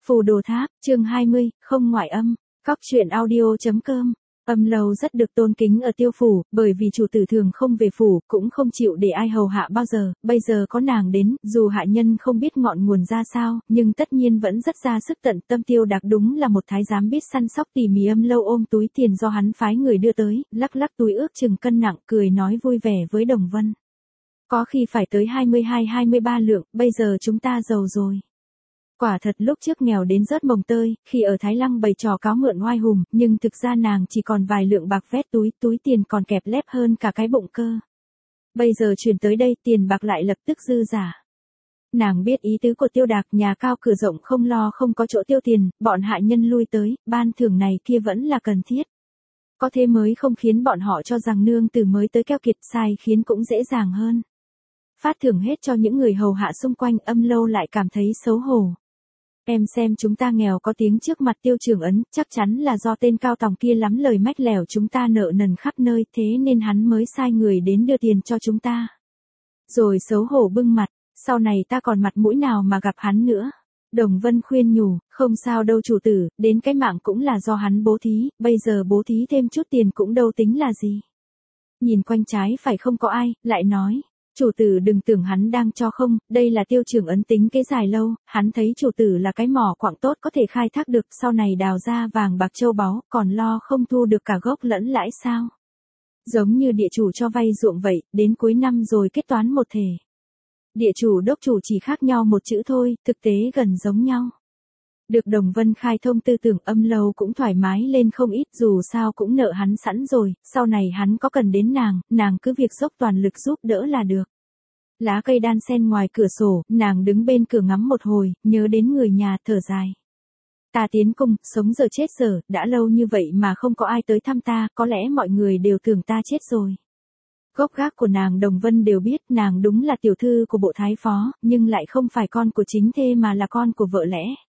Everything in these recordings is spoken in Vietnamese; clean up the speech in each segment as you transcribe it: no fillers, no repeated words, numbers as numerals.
Phù Đồ Tháp, chương 20, không ngoại âm. Cóc truyện audio.com. Âm Lâu rất được tôn kính ở Tiêu phủ, bởi vì chủ tử thường không về phủ, cũng không chịu để ai hầu hạ bao giờ, bây giờ có nàng đến, dù hạ nhân không biết ngọn nguồn ra sao, nhưng tất nhiên vẫn rất ra sức tận tâm. Tiêu Đạc đúng là một thái giám biết săn sóc tỉ mỉ. Âm Lâu ôm túi tiền do hắn phái người đưa tới, lắc lắc túi ước chừng cân nặng, cười nói vui vẻ với Đồng Vân. Có khi phải tới 22-23 lượng, bây giờ chúng ta giàu rồi. Quả thật lúc trước nghèo đến rớt mồng tơi, khi ở Thái Lăng bày trò cáo mượn oai hùng, nhưng thực ra nàng chỉ còn vài lượng bạc vét túi tiền còn kẹp lép hơn cả cái bụng cơ. Bây giờ chuyển tới đây tiền bạc lại lập tức dư giả. Nàng biết ý tứ của Tiêu Đạc, nhà cao cửa rộng không lo không có chỗ tiêu tiền, bọn hạ nhân lui tới, ban thưởng này kia vẫn là cần thiết. Có thế mới không khiến bọn họ cho rằng nương tử mới tới keo kiệt, sai khiến cũng dễ dàng hơn. Phát thưởng hết cho những người hầu hạ xung quanh. Âm Lâu lại cảm thấy xấu hổ. Em xem chúng ta nghèo có tiếng trước mặt Tiêu Trường Ấn, chắc chắn là do tên cao tòng kia lắm lời mách lẻo chúng ta nợ nần khắp nơi, thế nên hắn mới sai người đến đưa tiền cho chúng ta. Rồi xấu hổ bưng mặt, sau này ta còn mặt mũi nào mà gặp hắn nữa. Đồng Vân khuyên nhủ, không sao đâu chủ tử, đến cái mạng cũng là do hắn bố thí, bây giờ bố thí thêm chút tiền cũng đâu tính là gì. Nhìn quanh trái phải không có ai, lại nói. Chủ tử đừng tưởng hắn đang cho không, đây là Tiêu Trường Ấn tính kế dài lâu, hắn thấy chủ tử là cái mỏ quặng tốt có thể khai thác được, sau này đào ra vàng bạc châu báu, còn lo không thu được cả gốc lẫn lãi sao. Giống như địa chủ cho vay ruộng vậy, đến cuối năm rồi kết toán một thể. Địa chủ đốc chủ chỉ khác nhau một chữ thôi, thực tế gần giống nhau. Được Đồng Vân khai thông tư tưởng. Âm Lâu cũng thoải mái lên không ít, dù sao cũng nợ hắn sẵn rồi, sau này hắn có cần đến nàng cứ việc dốc toàn lực giúp đỡ là được. Lá cây đan sen ngoài cửa sổ, nàng đứng bên cửa ngắm một hồi, nhớ đến người nhà, thở dài. Ta tiến cung, sống giờ chết giờ, đã lâu như vậy mà không có ai tới thăm ta, có lẽ mọi người đều tưởng ta chết rồi. Gốc gác của nàng Đồng Vân đều biết, nàng đúng là tiểu thư của bộ thái phó, nhưng lại không phải con của chính thê mà là con của vợ lẽ.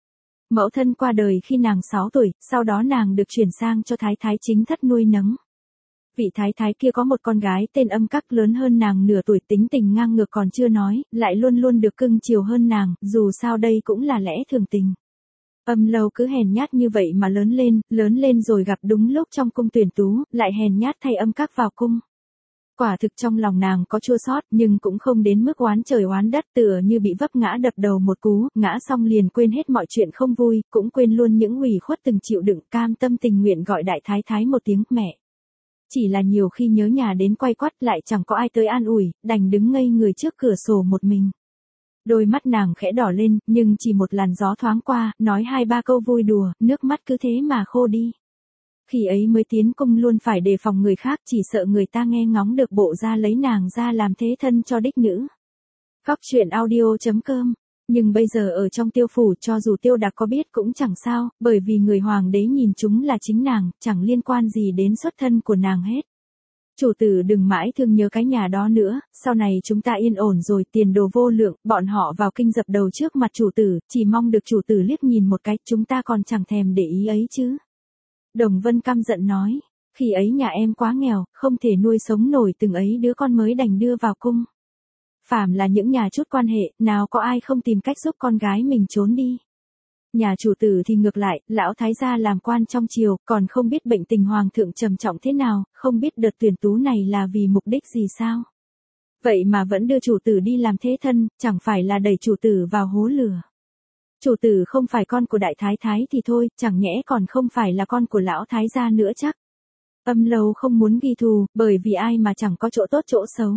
Mẫu thân qua đời khi nàng 6 tuổi, sau đó nàng được chuyển sang cho thái thái chính thất nuôi nấng. Vị thái thái kia có một con gái tên Âm Các lớn hơn nàng nửa tuổi, tính tình ngang ngược còn chưa nói, lại luôn luôn được cưng chiều hơn nàng, dù sao đây cũng là lẽ thường tình. Âm Lâu cứ hèn nhát như vậy mà lớn lên rồi gặp đúng lúc trong cung tuyển tú, lại hèn nhát thay Âm Các vào cung. Quả thực trong lòng nàng có chua xót, nhưng cũng không đến mức oán trời oán đất, tựa như bị vấp ngã đập đầu một cú, ngã xong liền quên hết mọi chuyện không vui, cũng quên luôn những ủy khuất từng chịu đựng, cam tâm tình nguyện gọi đại thái thái một tiếng mẹ. Chỉ là nhiều khi nhớ nhà đến quay quắt lại chẳng có ai tới an ủi, đành đứng ngây người trước cửa sổ một mình. Đôi mắt nàng khẽ đỏ lên, nhưng chỉ một làn gió thoáng qua, nói 2-3 câu vui đùa, nước mắt cứ thế mà khô đi. Khi ấy mới tiến cung luôn phải đề phòng người khác, chỉ sợ người ta nghe ngóng được bộ ra lấy nàng ra làm thế thân cho đích nữ. Cóc truyện audio.com. Nhưng bây giờ ở trong Tiêu phủ, cho dù Tiêu Đạc có biết cũng chẳng sao, bởi vì người hoàng đế nhìn chúng là chính nàng, chẳng liên quan gì đến xuất thân của nàng hết. Chủ tử đừng mãi thương nhớ cái nhà đó nữa, sau này chúng ta yên ổn rồi, tiền đồ vô lượng, bọn họ vào kinh dập đầu trước mặt chủ tử, chỉ mong được chủ tử liếc nhìn một cái, chúng ta còn chẳng thèm để ý ấy chứ. Đồng Vân căm giận nói, khi ấy nhà em quá nghèo, không thể nuôi sống nổi từng ấy đứa con mới đành đưa vào cung. Phàm là những nhà chút quan hệ, nào có ai không tìm cách giúp con gái mình trốn đi. Nhà chủ tử thì ngược lại, lão thái gia làm quan trong triều, còn không biết bệnh tình hoàng thượng trầm trọng thế nào, không biết đợt tuyển tú này là vì mục đích gì sao. Vậy mà vẫn đưa chủ tử đi làm thế thân, chẳng phải là đẩy chủ tử vào hố lửa. Chủ tử không phải con của đại thái thái thì thôi, chẳng nhẽ còn không phải là con của lão thái gia nữa chắc. Âm Lâu không muốn ghi thù, bởi vì ai mà chẳng có chỗ tốt chỗ xấu.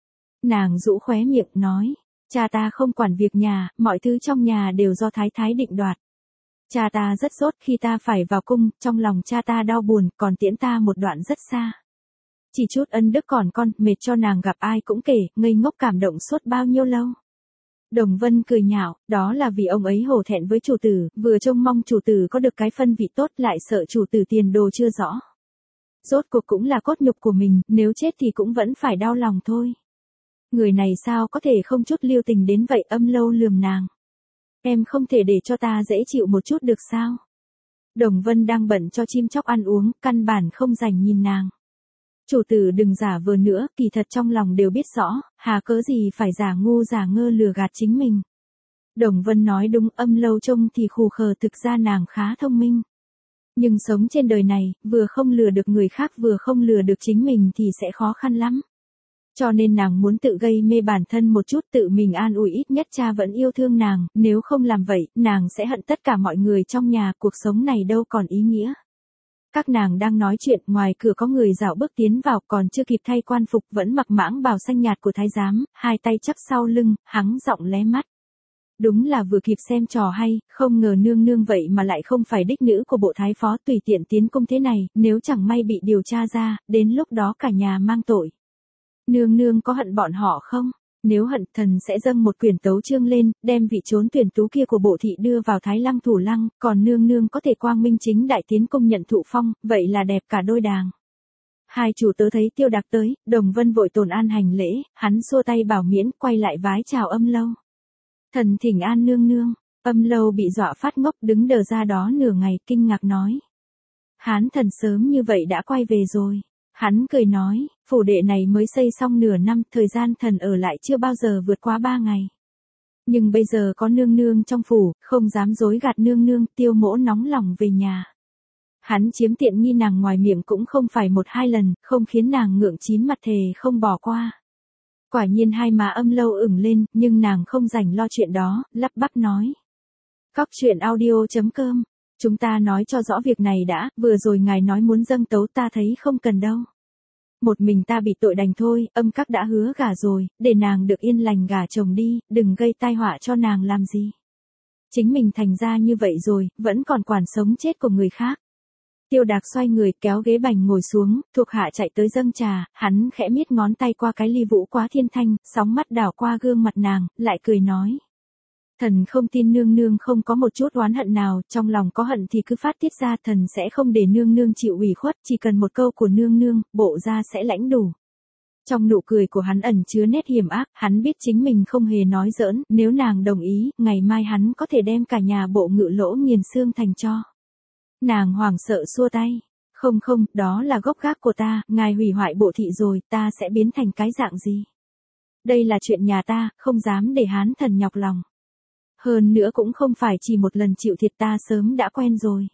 Nàng rũ khóe miệng nói, cha ta không quản việc nhà, mọi thứ trong nhà đều do thái thái định đoạt. Cha ta rất dốt khi ta phải vào cung, trong lòng cha ta đau buồn, còn tiễn ta một đoạn rất xa. Chỉ chút ân đức còn con, mệt cho nàng gặp ai cũng kể, ngây ngốc cảm động suốt bao nhiêu lâu. Đồng Vân cười nhạo, đó là vì ông ấy hổ thẹn với chủ tử, vừa trông mong chủ tử có được cái phân vị tốt, lại sợ chủ tử tiền đồ chưa rõ. Rốt cuộc cũng là cốt nhục của mình, nếu chết thì cũng vẫn phải đau lòng thôi. Người này sao có thể không chút lưu tình đến vậy. Âm Lâu lườm nàng. Em không thể để cho ta dễ chịu một chút được sao? Đồng Vân đang bận cho chim chóc ăn uống, căn bản không rảnh nhìn nàng. Chủ tử đừng giả vờ nữa, kỳ thật trong lòng đều biết rõ, hà cớ gì phải giả ngu giả ngơ lừa gạt chính mình. Đồng Vân nói đúng, Âm Lâu trông thì khù khờ, thực ra nàng khá thông minh. Nhưng sống trên đời này, vừa không lừa được người khác vừa không lừa được chính mình thì sẽ khó khăn lắm. Cho nên nàng muốn tự gây mê bản thân một chút, tự mình an ủi ít nhất cha vẫn yêu thương nàng, nếu không làm vậy, nàng sẽ hận tất cả mọi người trong nhà, cuộc sống này đâu còn ý nghĩa. Các nàng đang nói chuyện, ngoài cửa có người dạo bước tiến vào, còn chưa kịp thay quan phục vẫn mặc mãng bào xanh nhạt của thái giám, hai tay chắp sau lưng, hắng giọng lé mắt. Đúng là vừa kịp xem trò hay, không ngờ nương nương vậy mà lại không phải đích nữ của bộ thái phó, tùy tiện tiến cung thế này, nếu chẳng may bị điều tra ra, đến lúc đó cả nhà mang tội. Nương nương có hận bọn họ không? Nếu hận, thần sẽ dâng một quyển tấu chương lên, đem vị trốn tuyển tú kia của bộ thị đưa vào Thái Lăng thủ lăng, còn nương nương có thể quang minh chính đại tiến cung nhận thụ phong, vậy là đẹp cả đôi đàng. Hai chủ tớ thấy Tiêu Đạc tới, Đồng Vân vội tồn an hành lễ, hắn xua tay bảo miễn, quay lại vái chào Âm Lâu. Thần thỉnh an nương nương. Âm Lâu bị dọa phát ngốc, đứng đờ ra đó nửa ngày, kinh ngạc nói. Hán thần sớm như vậy đã quay về rồi. Hắn cười nói, phủ đệ này mới xây xong nửa năm, thời gian thần ở lại chưa bao giờ vượt qua 3 ngày. Nhưng bây giờ có nương nương trong phủ, không dám dối gạt nương nương, Tiêu mỗ nóng lòng về nhà. Hắn chiếm tiện nghi nàng ngoài miệng cũng không phải 1-2 lần, không khiến nàng ngượng chín mặt thề không bỏ qua. Quả nhiên hai má Âm Lâu ửng lên, nhưng nàng không rảnh lo chuyện đó, lắp bắp nói. Cóc truyện audio.com, chúng ta nói cho rõ việc này đã, vừa rồi ngài nói muốn dâng tấu ta thấy không cần đâu. Một mình ta bị tội đành thôi, Âm các đã hứa gả rồi, để nàng được yên lành gả chồng đi, đừng gây tai họa cho nàng làm gì. Chính mình thành ra như vậy rồi, vẫn còn quản sống chết của người khác. Tiêu Đạc xoay người kéo ghế bành ngồi xuống, thuộc hạ chạy tới dâng trà, hắn khẽ miết ngón tay qua cái ly vũ quá thiên thanh, sóng mắt đảo qua gương mặt nàng, lại cười nói. Thần không tin nương nương không có một chút oán hận nào, trong lòng có hận thì cứ phát tiết ra, thần sẽ không để nương nương chịu ủy khuất, chỉ cần một câu của nương nương, bộ ra sẽ lãnh đủ. Trong nụ cười của hắn ẩn chứa nét hiểm ác, hắn biết chính mình không hề nói giỡn, nếu nàng đồng ý, ngày mai hắn có thể đem cả nhà bộ Ngự Lỗ nghiền xương thành tro. Nàng hoảng sợ xua tay. Không không, đó là gốc gác của ta, ngài hủy hoại bộ thị rồi, ta sẽ biến thành cái dạng gì? Đây là chuyện nhà ta, không dám để hán thần nhọc lòng. Hơn nữa cũng không phải chỉ một lần chịu thiệt, ta sớm đã quen rồi.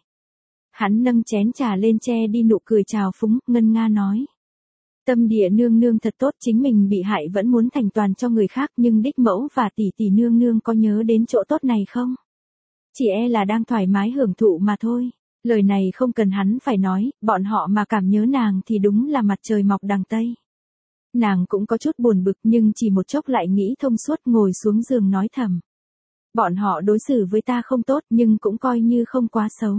Hắn nâng chén trà lên che đi nụ cười trào phúng, ngân nga nói. Tâm địa nương nương thật tốt, chính mình bị hại vẫn muốn thành toàn cho người khác, nhưng đích mẫu và tỷ tỷ nương nương có nhớ đến chỗ tốt này không? Chỉ là đang thoải mái hưởng thụ mà thôi. Lời này không cần hắn phải nói, bọn họ mà cảm nhớ nàng thì đúng là mặt trời mọc đằng Tây. Nàng cũng có chút buồn bực nhưng chỉ một chốc lại nghĩ thông suốt, ngồi xuống giường nói thầm. Bọn họ đối xử với ta không tốt nhưng cũng coi như không quá xấu.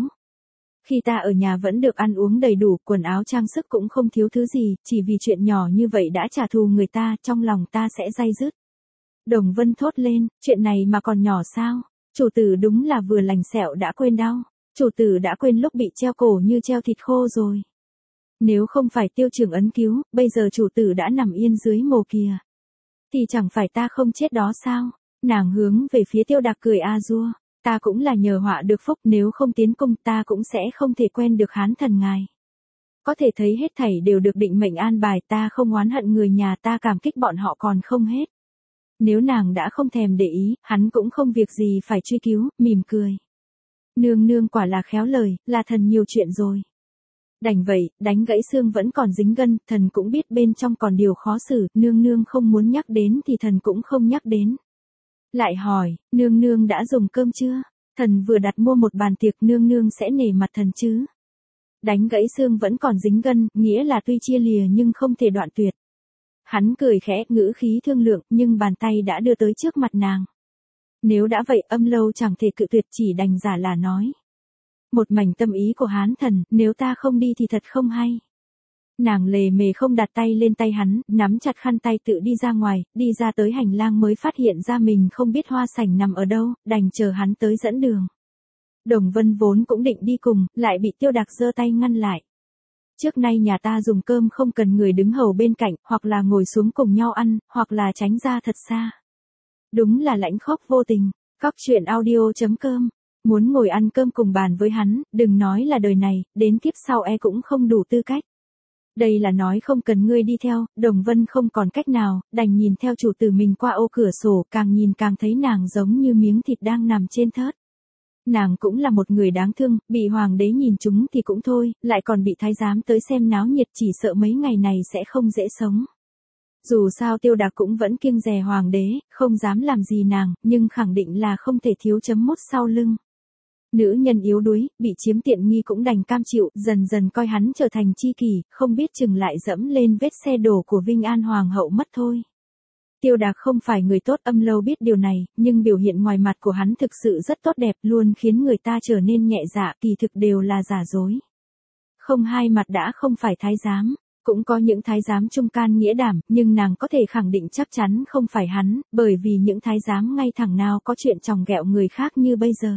Khi ta ở nhà vẫn được ăn uống đầy đủ, quần áo trang sức cũng không thiếu thứ gì, chỉ vì chuyện nhỏ như vậy đã trả thù người ta, trong lòng ta sẽ day dứt. Đồng Vân thốt lên, chuyện này mà còn nhỏ sao? Chủ tử đúng là vừa lành sẹo đã quên đau. Chủ tử đã quên lúc bị treo cổ như treo thịt khô rồi. Nếu không phải Tiêu trưởng ấn cứu, bây giờ chủ tử đã nằm yên dưới mồ kìa. Thì chẳng phải ta không chết đó sao? Nàng hướng về phía Tiêu Đạc cười a dua. Ta cũng là nhờ họa được phúc, nếu không tiến cung ta cũng sẽ không thể quen được hán thần ngài. Có thể thấy hết thảy đều được định mệnh an bài, ta không oán hận người nhà, ta cảm kích bọn họ còn không hết. Nếu nàng đã không thèm để ý, hắn cũng không việc gì phải truy cứu, mỉm cười. Nương nương quả là khéo lời, là thần nhiều chuyện rồi. Đành vậy, đánh gãy xương vẫn còn dính gân, thần cũng biết bên trong còn điều khó xử, nương nương không muốn nhắc đến thì thần cũng không nhắc đến. Lại hỏi, nương nương đã dùng cơm chưa? Thần vừa đặt mua một bàn tiệc, nương nương sẽ nể mặt thần chứ? Đánh gãy xương vẫn còn dính gân, nghĩa là tuy chia lìa nhưng không thể đoạn tuyệt. Hắn cười khẽ, ngữ khí thương lượng, nhưng bàn tay đã đưa tới trước mặt nàng. Nếu đã vậy, Âm Lâu chẳng thể cự tuyệt, chỉ đành giả là nói. Một mảnh tâm ý của hán thần, nếu ta không đi thì thật không hay. Nàng lề mề không đặt tay lên tay hắn, nắm chặt khăn tay tự đi ra ngoài, đi ra tới hành lang mới phát hiện ra mình không biết hoa sảnh nằm ở đâu, đành chờ hắn tới dẫn đường. Đồng Vân vốn cũng định đi cùng, lại bị Tiêu Đạc giơ tay ngăn lại. Trước nay nhà ta dùng cơm không cần người đứng hầu bên cạnh, hoặc là ngồi xuống cùng nhau ăn, hoặc là tránh ra thật xa. Đúng là lãnh khốc vô tình. Cóc truyện audio.com. Muốn ngồi ăn cơm cùng bàn với hắn, đừng nói là đời này, đến kiếp sau cũng không đủ tư cách. Đây là nói không cần ngươi đi theo, Đồng Vân không còn cách nào, đành nhìn theo chủ tử mình qua ô cửa sổ, càng nhìn càng thấy nàng giống như miếng thịt đang nằm trên thớt. Nàng cũng là một người đáng thương, bị hoàng đế nhìn chúng thì cũng thôi, lại còn bị thái giám tới xem náo nhiệt, chỉ sợ mấy ngày này sẽ không dễ sống. Dù sao Tiêu Đạc cũng vẫn kiêng dè hoàng đế, không dám làm gì nàng, nhưng khẳng định là không thể thiếu chấm mốt sau lưng. Nữ nhân yếu đuối, bị chiếm tiện nghi cũng đành cam chịu, dần dần coi hắn trở thành chi kỷ, không biết chừng lại dẫm lên vết xe đổ của Vinh An Hoàng hậu mất thôi. Tiêu Đạc không phải người tốt, Âm Lâu biết điều này, nhưng biểu hiện ngoài mặt của hắn thực sự rất tốt đẹp, luôn khiến người ta trở nên nhẹ dạ, kỳ thực đều là giả dối. Không hai mặt đã không phải thái giám, cũng có những thái giám trung can nghĩa đảm, nhưng nàng có thể khẳng định chắc chắn không phải hắn, bởi vì những thái giám ngay thẳng nào có chuyện chòng ghẹo người khác như bây giờ.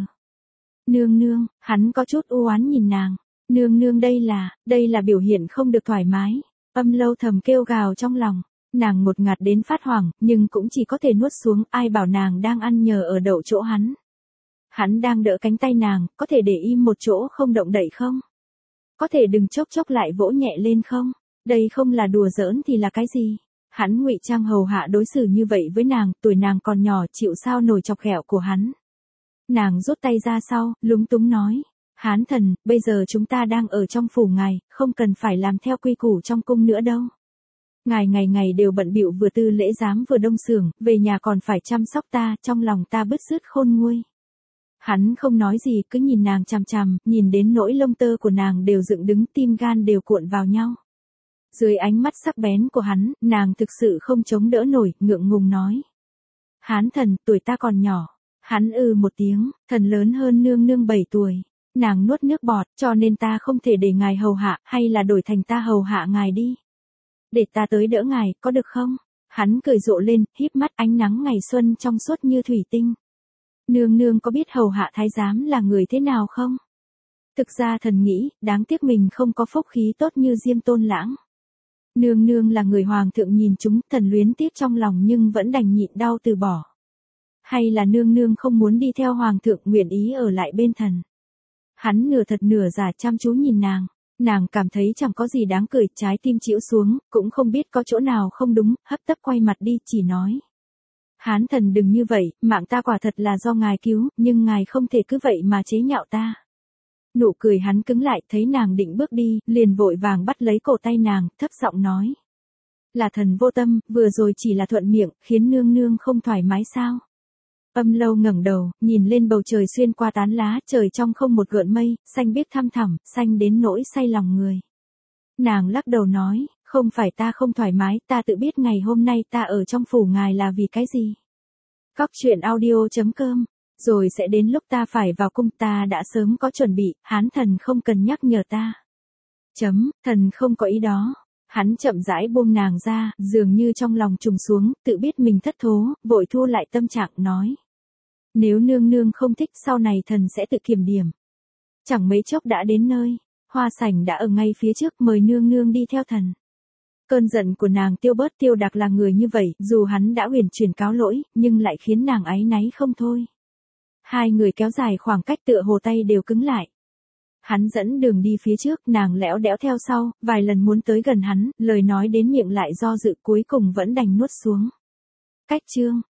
Nương nương, hắn có chút u oán nhìn nàng. Nương nương đây là biểu hiện không được thoải mái. Âm Lâu thầm kêu gào trong lòng. Nàng ngột ngạt đến phát hoảng, nhưng cũng chỉ có thể nuốt xuống, ai bảo nàng đang ăn nhờ ở đậu chỗ hắn. Hắn đang đỡ cánh tay nàng, có thể để im một chỗ không động đậy không? Có thể đừng chốc chốc lại vỗ nhẹ lên không? Đây không là đùa giỡn thì là cái gì? Hắn ngụy trang hầu hạ đối xử như vậy với nàng, tuổi nàng còn nhỏ chịu sao nổi chọc ghẹo của hắn. Nàng rút tay ra sau, lúng túng nói. Hán thần, bây giờ chúng ta đang ở trong phủ ngài, không cần phải làm theo quy củ trong cung nữa đâu. Ngài ngày ngày đều bận bịu vừa tư lễ giám vừa đông xưởng, về nhà còn phải chăm sóc ta, trong lòng ta bứt rứt khôn nguôi. Hắn không nói gì, cứ nhìn nàng chằm chằm, nhìn đến nỗi lông tơ của nàng đều dựng đứng, tim gan đều cuộn vào nhau. Dưới ánh mắt sắc bén của hắn, nàng thực sự không chống đỡ nổi, ngượng ngùng nói. Hán thần, tuổi ta còn nhỏ. Hắn một tiếng, thần lớn hơn nương nương 7 tuổi. Nàng nuốt nước bọt, cho nên ta không thể để ngài hầu hạ, hay là đổi thành ta hầu hạ ngài đi. Để ta tới đỡ ngài, có được không? Hắn cười rộ lên, híp mắt, ánh nắng ngày xuân trong suốt như thủy tinh. Nương nương có biết hầu hạ thái giám là người thế nào không? Thực ra thần nghĩ, đáng tiếc mình không có phúc khí tốt như Diêm Tôn Lãng. Nương nương là người hoàng thượng nhìn chúng, thần luyến tiếc trong lòng nhưng vẫn đành nhịn đau từ bỏ. Hay là nương nương không muốn đi theo hoàng thượng, nguyện ý ở lại bên thần? Hắn nửa thật nửa giả chăm chú nhìn nàng cảm thấy chẳng có gì đáng cười, trái tim chịu xuống, cũng không biết có chỗ nào không đúng, hấp tấp quay mặt đi, chỉ nói. Hán thần đừng như vậy, mạng ta quả thật là do ngài cứu, nhưng ngài không thể cứ vậy mà chế nhạo ta. Nụ cười hắn cứng lại, thấy nàng định bước đi, liền vội vàng bắt lấy cổ tay nàng, thấp giọng nói. Là thần vô tâm, vừa rồi chỉ là thuận miệng, khiến nương nương không thoải mái sao? Âm Lâu ngẩng đầu, nhìn lên bầu trời xuyên qua tán lá, trời trong không một gợn mây, xanh biếc thăm thẳm, xanh đến nỗi say lòng người. Nàng lắc đầu nói, không phải ta không thoải mái, ta tự biết ngày hôm nay ta ở trong phủ ngài là vì cái gì. Cóc truyện audio.com, rồi sẽ đến lúc ta phải vào cung, ta đã sớm có chuẩn bị, hán thần không cần nhắc nhở ta. Thần không có ý đó. Hắn chậm rãi buông nàng ra, dường như trong lòng trùng xuống, tự biết mình thất thố, vội thu lại tâm trạng, nói. Nếu nương nương không thích, sau này thần sẽ tự kiểm điểm. Chẳng mấy chốc đã đến nơi, hoa sảnh đã ở ngay phía trước, mời nương nương đi theo thần. Cơn giận của nàng tiêu bớt, Tiêu Đạc là người như vậy, dù hắn đã huyền chuyển cáo lỗi, nhưng lại khiến nàng áy náy không thôi. Hai người kéo dài khoảng cách tựa hồ tay đều cứng lại. Hắn dẫn đường đi phía trước, nàng lẽo đẽo theo sau, vài lần muốn tới gần hắn, lời nói đến miệng lại do dự, cuối cùng vẫn đành nuốt xuống. Cách chương